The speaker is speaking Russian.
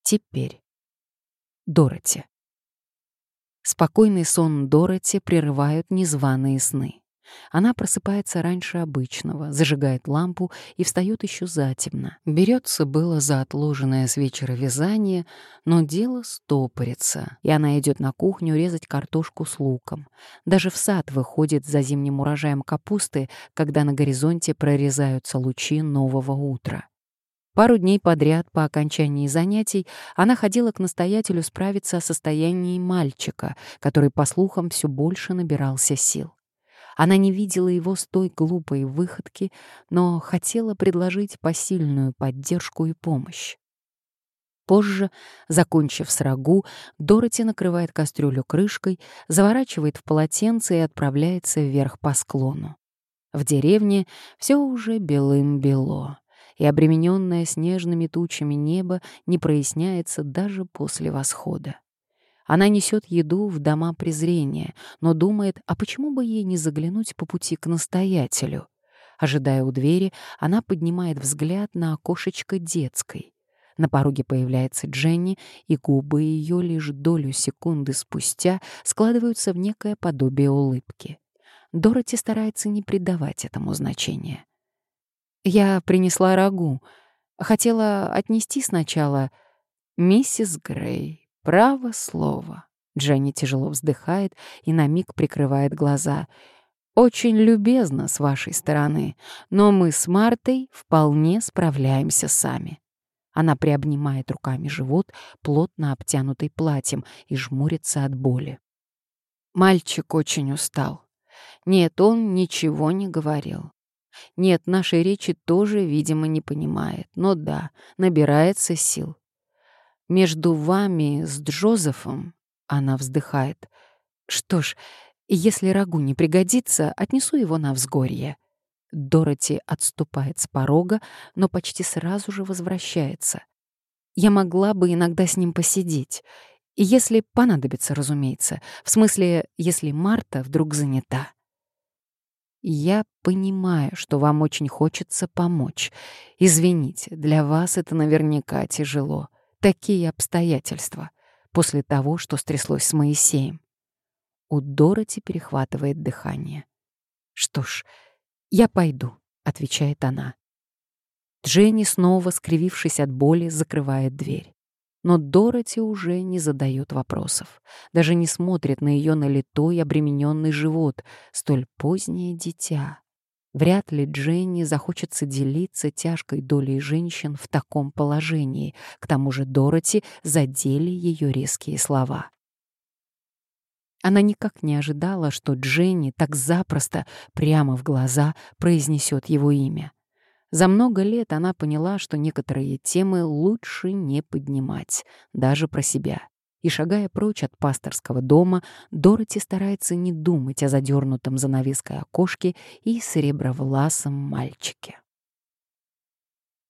Теперь. Дороти. Спокойный сон Дороти прерывают незваные сны. Она просыпается раньше обычного, зажигает лампу и встает еще затемно. Берется было за отложенное с вечера вязание, но дело стопорится, и она идет на кухню резать картошку с луком. Даже в сад выходит за зимним урожаем капусты, когда на горизонте прорезаются лучи нового утра. Пару дней подряд по окончании занятий она ходила к настоятелю справиться о состоянии мальчика, который, по слухам, все больше набирался сил. Она не видела его с той глупой выходки, но хотела предложить посильную поддержку и помощь. Позже, закончив с рагу, Дороти накрывает кастрюлю крышкой, заворачивает в полотенце и отправляется вверх по склону. В деревне все уже белым-бело, и обремененное снежными тучами небо не проясняется даже после восхода. Она несет еду в дома презрения, но думает, а почему бы ей не заглянуть по пути к настоятелю? Ожидая у двери, она поднимает взгляд на окошечко детской. На пороге появляется Дженни, и губы ее лишь долю секунды спустя складываются в некое подобие улыбки. Дороти старается не придавать этому значения. «Я принесла рагу. Хотела отнести сначала миссис Грей. Право слово». Дженни тяжело вздыхает и на миг прикрывает глаза. «Очень любезно с вашей стороны, но мы с Мартой вполне справляемся сами». Она приобнимает руками живот, плотно обтянутый платьем, и жмурится от боли. Мальчик очень устал. Нет, он ничего не говорил. Нет, нашей речи тоже, видимо, не понимает. Но да, набирается сил. Между вами с Джозефом, она вздыхает. Что ж, если рагу не пригодится, отнесу его на взгорье. Дороти отступает с порога, но почти сразу же возвращается. Я могла бы иногда с ним посидеть. И если понадобится, разумеется. В смысле, если Марта вдруг занята. Я понимаю, что вам очень хочется помочь. Извините, для вас это наверняка тяжело. Такие обстоятельства. После того, что стряслось с Моисеем. У Дороти перехватывает дыхание. «Что ж, я пойду», — отвечает она. Дженни, снова скривившись от боли, закрывает дверь. Но Дороти уже не задает вопросов, даже не смотрит на ее налитой обремененный живот, столь позднее дитя. Вряд ли Дженни захочется делиться тяжкой долей женщин в таком положении, к тому же Дороти задели ее резкие слова. Она никак не ожидала, что Дженни так запросто, прямо в глаза, произнесет его имя. За много лет она поняла, что некоторые темы лучше не поднимать, даже про себя. И, шагая прочь от пасторского дома, Дороти старается не думать о задернутом занавеской окошке и серебровласом мальчике.